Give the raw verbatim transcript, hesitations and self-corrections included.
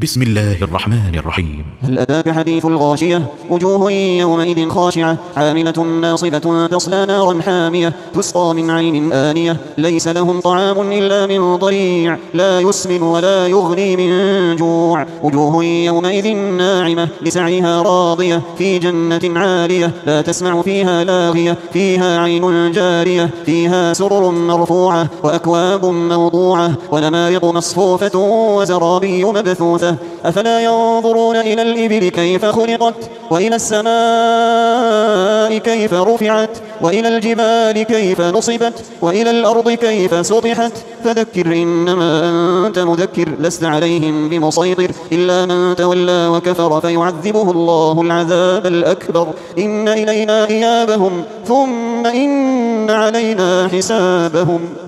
بسم الله الرحمن الرحيم. هل أتاك حديث الغاشية؟ وجوه يومئذ خاشعة عاملة ناصبة تصلى نارا حامية تسقى من عين آنية ليس لهم طعام إلا من ضريع لا يسمن ولا يغني من جوع. وجوه يومئذ ناعمة لسعيها راضية في جنة عالية لا تسمع فيها لاغية فيها عين جارية فيها سرر مرفوعة وأكواب موضوعة ونمارق مصفوفة وزرابي مبثوثة. أفلا ينظرون إلى الإبل كيف خلقت وإلى السماء كيف رفعت وإلى الجبال كيف نصبت وإلى الأرض كيف سطحت. فذكر إنما أنت مذكر لست عليهم بمسيطر إلا من تولى وكفر فيعذبه الله العذاب الأكبر. إن إلينا إيابهم ثم إن علينا حسابهم.